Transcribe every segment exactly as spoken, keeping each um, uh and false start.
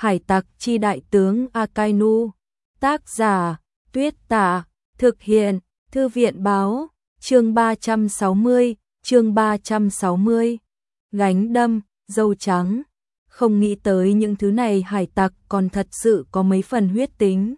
Hải tặc chi đại tướng Akainu. Tác giả Tuyết Tả. Thực hiện Thư viện báo. Chương ba trăm sáu mươi. Chương ba trăm sáu mươi. Gánh đâm, dâu trắng. Không nghĩ tới những thứ này hải tặc còn thật sự có mấy phần huyết tính.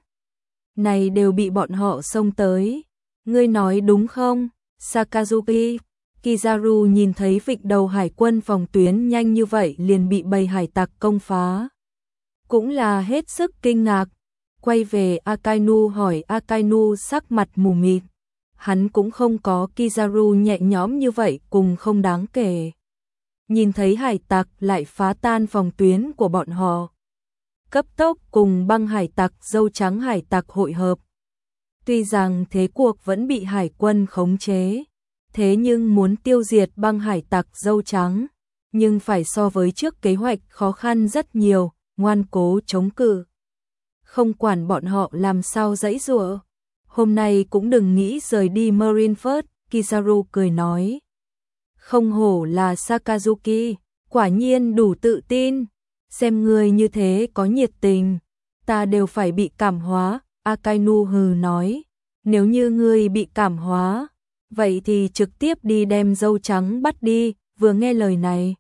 Này đều bị bọn họ xông tới. Ngươi nói đúng không, Sakazuki? Kizaru nhìn thấy vịnh đầu hải quân phòng tuyến nhanh như vậy liền bị bầy hải tặc công phá. Cũng là hết sức kinh ngạc. Quay về Akainu hỏi Akainu sắc mặt mù mịt. Hắn cũng không có Kizaru nhẹ nhõm như vậy cùng không đáng kể. Nhìn thấy hải tặc lại phá tan phòng tuyến của bọn họ. Cấp tốc cùng băng hải tặc dâu trắng hải tặc hội hợp. Tuy rằng thế cuộc vẫn bị hải quân khống chế, thế nhưng muốn tiêu diệt băng hải tặc dâu trắng, nhưng phải so với trước kế hoạch khó khăn rất nhiều, ngoan cố chống cự. Không quản bọn họ làm sao giãy giụa, hôm nay cũng đừng nghĩ rời đi Marineford, Kizaru cười nói. Không hổ là Sakazuki, quả nhiên đủ tự tin, xem người như thế có nhiệt tình, ta đều phải bị cảm hóa, Akainu hừ nói. Nếu như ngươi bị cảm hóa, vậy thì trực tiếp đi đem dâu trắng bắt đi. Vừa nghe lời này,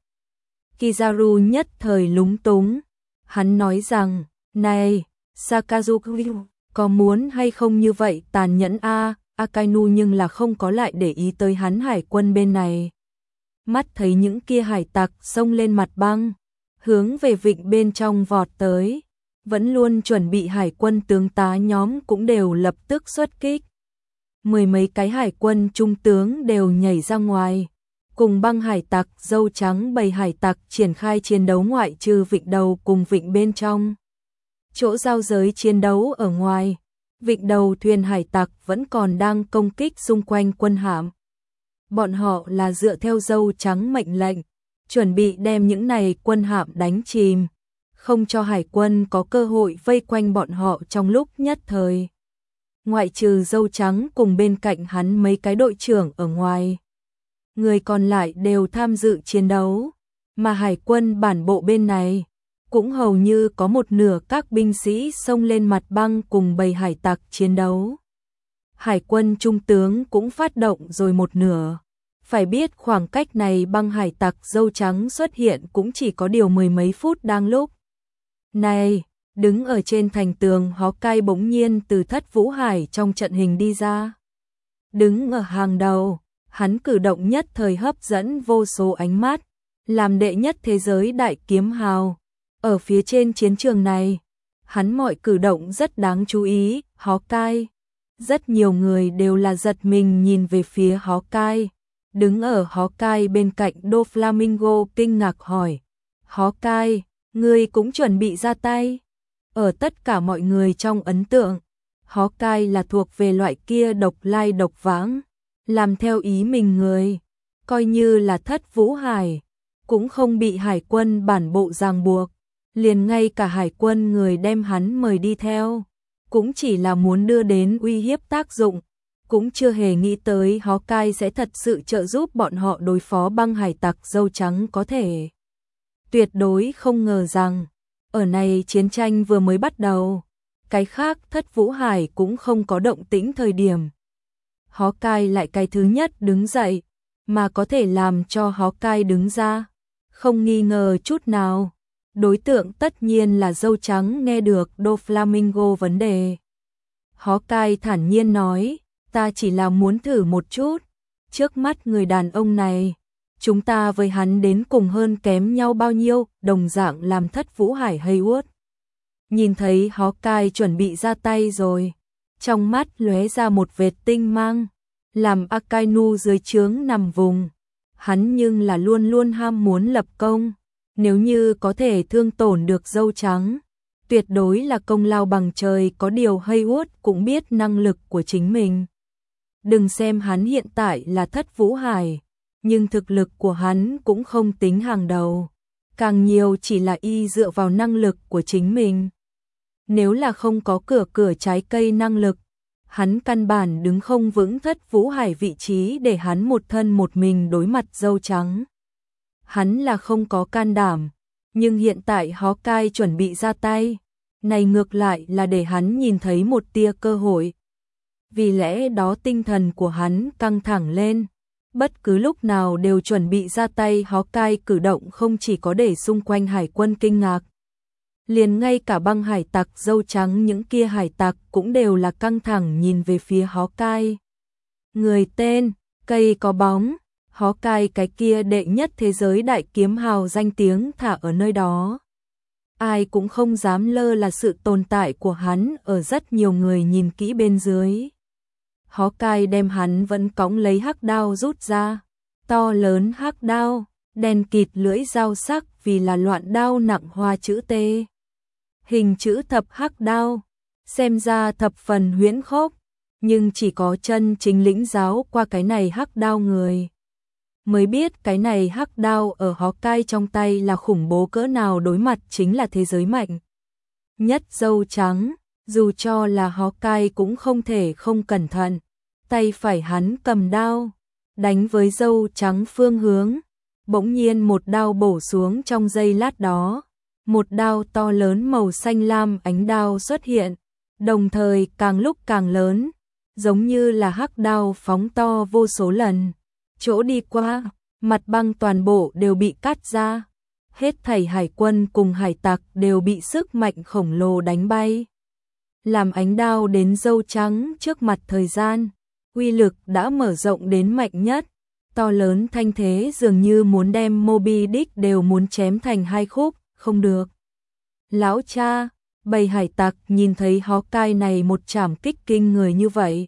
Kizaru nhất thời lúng túng. Hắn nói rằng, này, Sakazuki, có muốn hay không như vậy tàn nhẫn a? Akainu nhưng là không có lại để ý tới hắn hải quân bên này. Mắt thấy những kia hải tặc xông lên mặt băng, hướng về vịnh bên trong vọt tới. Vẫn luôn chuẩn bị hải quân tướng tá nhóm cũng đều lập tức xuất kích. Mười mấy cái hải quân trung tướng đều nhảy ra ngoài, cùng băng hải tặc dâu trắng bầy hải tặc triển khai chiến đấu ngoại trừ vịnh đầu cùng vịnh bên trong. Chỗ giao giới chiến đấu ở ngoài, vịnh đầu thuyền hải tặc vẫn còn đang công kích xung quanh quân hạm. Bọn họ là dựa theo dâu trắng mệnh lệnh, chuẩn bị đem những này quân hạm đánh chìm, không cho hải quân có cơ hội vây quanh bọn họ trong lúc nhất thời. Ngoại trừ dâu trắng cùng bên cạnh hắn mấy cái đội trưởng ở ngoài, người còn lại đều tham dự chiến đấu, mà hải quân bản bộ bên này cũng hầu như có một nửa các binh sĩ xông lên mặt băng cùng bầy hải tặc chiến đấu. Hải quân trung tướng cũng phát động rồi một nửa. Phải biết khoảng cách này băng hải tặc dâu trắng xuất hiện cũng chỉ có điều mười mấy phút đang lúc. Này, đứng ở trên thành tường Hawkeye bỗng nhiên từ Thất Vũ Hải trong trận hình đi ra. Đứng ở hàng đầu, hắn cử động nhất thời hấp dẫn vô số ánh mắt, làm đệ nhất thế giới đại kiếm hào. Ở phía trên chiến trường này, hắn mọi cử động rất đáng chú ý, Hawkeye. Rất nhiều người đều là giật mình nhìn về phía Hawkeye. Đứng ở Hawkeye bên cạnh Doflamingo kinh ngạc hỏi, Hawkeye, ngươi cũng chuẩn bị ra tay? Ở tất cả mọi người trong ấn tượng, Hawkeye là thuộc về loại kia độc lai độc vãng, làm theo ý mình người, coi như là Thất Vũ Hải, cũng không bị hải quân bản bộ ràng buộc, liền ngay cả hải quân người đem hắn mời đi theo, cũng chỉ là muốn đưa đến uy hiếp tác dụng, cũng chưa hề nghĩ tới Hawkeye sẽ thật sự trợ giúp bọn họ đối phó băng hải tặc dâu trắng có thể. Tuyệt đối không ngờ rằng, ở này chiến tranh vừa mới bắt đầu, cái khác Thất Vũ Hải cũng không có động tĩnh thời điểm. Hawkeye lại cái thứ nhất đứng dậy, mà có thể làm cho Hawkeye đứng ra, không nghi ngờ chút nào. Đối tượng tất nhiên là dâu trắng nghe được Doflamingo vấn đề. Hawkeye thản nhiên nói, ta chỉ là muốn thử một chút, trước mắt người đàn ông này, chúng ta với hắn đến cùng hơn kém nhau bao nhiêu, đồng dạng làm Thất Vũ Hải Haywood. Nhìn thấy Hawkeye chuẩn bị ra tay rồi, trong mắt lóe ra một vệt tinh mang, làm Akainu dưới trướng nằm vùng. Hắn nhưng là luôn luôn ham muốn lập công, nếu như có thể thương tổn được dâu trắng, tuyệt đối là công lao bằng trời. Có điều Haywood cũng biết năng lực của chính mình. Đừng xem hắn hiện tại là Thất Vũ Hải, nhưng thực lực của hắn cũng không tính hàng đầu, càng nhiều chỉ là y dựa vào năng lực của chính mình. Nếu là không có cửa cửa trái cây năng lực, hắn căn bản đứng không vững Thất Vũ Hải vị trí để hắn một thân một mình đối mặt dâu trắng. Hắn là không có can đảm, Nhưng hiện tại Hawkeye chuẩn bị ra tay, này ngược lại là để hắn nhìn thấy một tia cơ hội. Vì lẽ đó tinh thần của hắn căng thẳng lên, bất cứ lúc nào đều chuẩn bị ra tay. Hawkeye cử động không chỉ có để xung quanh hải quân kinh ngạc, liền ngay cả băng hải tặc dâu trắng những kia hải tặc cũng đều là căng thẳng nhìn về phía Hawkeye. Người tên, cây có bóng, Hawkeye cái kia đệ nhất thế giới đại kiếm hào danh tiếng thả ở nơi đó. Ai cũng không dám lơ là sự tồn tại của hắn ở rất nhiều người nhìn kỹ bên dưới. Hawkeye đem hắn vẫn cõng lấy hắc đao rút ra, to lớn hắc đao, đen kịt lưỡi dao sắc vì là loạn đao nặng hoa chữ T. Hình chữ thập hắc đao, xem ra thập phần huyễn khốc, nhưng chỉ có chân chính lĩnh giáo qua cái này hắc đao người mới biết cái này hắc đao ở Hawkeye trong tay là khủng bố cỡ nào, đối mặt chính là thế giới mạnh nhất dâu trắng, dù cho là Hawkeye cũng không thể không cẩn thận. Tay phải hắn cầm đao, đánh với dâu trắng phương hướng, bỗng nhiên một đao bổ xuống. Trong giây lát đó, một đao to lớn màu xanh lam ánh đao xuất hiện, đồng thời càng lúc càng lớn, giống như là hắc đao phóng to vô số lần. Chỗ đi qua, mặt băng toàn bộ đều bị cắt ra, hết thảy hải quân cùng hải tặc đều bị sức mạnh khổng lồ đánh bay. Làm ánh đao đến dâu trắng trước mặt thời gian, uy lực đã mở rộng đến mạnh nhất, to lớn thanh thế dường như muốn đem Moby Dick đều muốn chém thành hai khúc, không được. Lão cha, bầy hải tặc nhìn thấy Hawkeye này một trảm kích kinh người như vậy,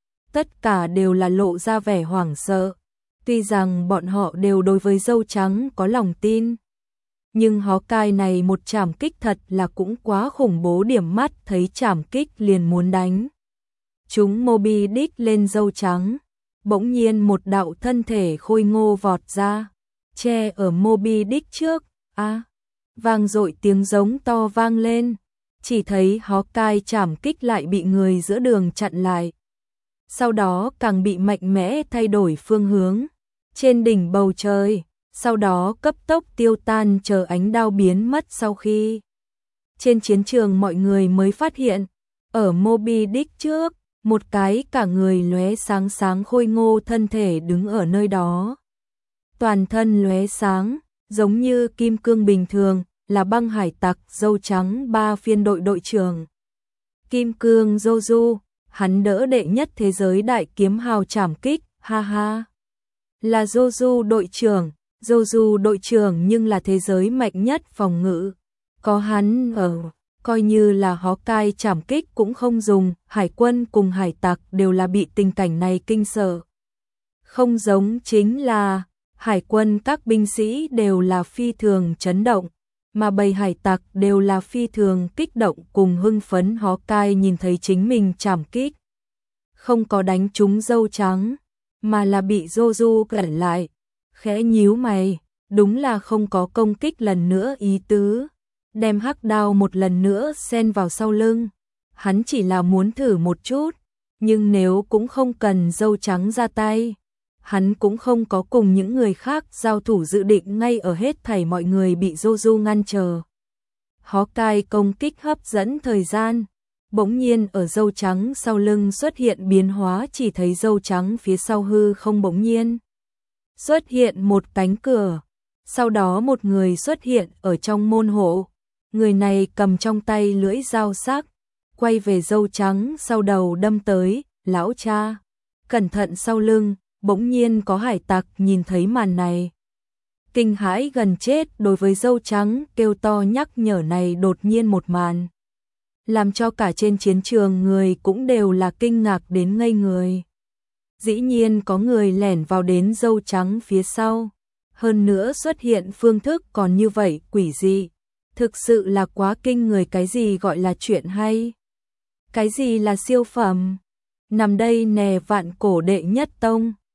tất cả đều là lộ ra vẻ hoảng sợ. Tuy rằng bọn họ đều đối với dâu trắng có lòng tin, nhưng Hawkeye này một trảm kích thật là cũng quá khủng bố, điểm mắt thấy trảm kích liền muốn đánh chúng Moby Dick lên dâu trắng. Bỗng nhiên một đạo thân thể khôi ngô vọt ra, che ở Moby Dick trước. A, à, vang dội tiếng giống to vang lên, chỉ thấy Hawkeye trảm kích lại bị người giữa đường chặn lại, sau đó càng bị mạnh mẽ thay đổi phương hướng trên đỉnh bầu trời, sau đó cấp tốc tiêu tan chờ ánh đao biến mất. Sau khi trên chiến trường mọi người mới phát hiện, ở Moby Dick trước, một cái cả người lóe sáng sáng khôi ngô thân thể đứng ở nơi đó. Toàn thân lóe sáng, giống như kim cương bình thường, là băng hải tặc dâu trắng ba phiên đội đội trưởng Kim Cương Joju, hắn đỡ đệ nhất thế giới đại kiếm hào trảm kích, ha ha. Là Joju đội trưởng, Joju đội trưởng nhưng là thế giới mạnh nhất phòng ngự. Có hắn ở, coi như là Hawkeye trảm kích cũng không dùng, hải quân cùng hải tặc đều là bị tình cảnh này kinh sợ. Không giống chính là, hải quân các binh sĩ đều là phi thường chấn động, mà bầy hải tặc đều là phi thường kích động cùng hưng phấn. Hawkeye nhìn thấy chính mình trảm kích không có đánh trúng dâu trắng, mà là bị Joju cản lại, khẽ nhíu mày, đúng là không có công kích lần nữa ý tứ, đem hắc đao một lần nữa xen vào sau lưng. Hắn chỉ là muốn thử một chút, nhưng nếu cũng không cần dâu trắng ra tay, hắn cũng không có cùng những người khác giao thủ dự định. Ngay ở hết thảy mọi người bị Joju ngăn trở, Hawkeye công kích hấp dẫn thời gian, bỗng nhiên ở dâu trắng sau lưng xuất hiện biến hóa, chỉ thấy dâu trắng phía sau hư không bỗng nhiên xuất hiện một cánh cửa, sau đó một người xuất hiện ở trong môn hộ. Người này cầm trong tay lưỡi dao sắc, quay về dâu trắng sau đầu đâm tới. Lão cha, cẩn thận sau lưng. Bỗng nhiên có hải tặc nhìn thấy màn này, kinh hãi gần chết, đối với dâu trắng kêu to nhắc nhở này. Đột nhiên một màn làm cho cả trên chiến trường người cũng đều là kinh ngạc đến ngây người. Dĩ nhiên có người lẻn vào đến dâu trắng phía sau, hơn nữa xuất hiện phương thức còn như vậy quỷ dị, thực sự là quá kinh người. Cái gì gọi là chuyện hay, cái gì là siêu phẩm, nằm đây nè. Vạn cổ đệ nhất tông,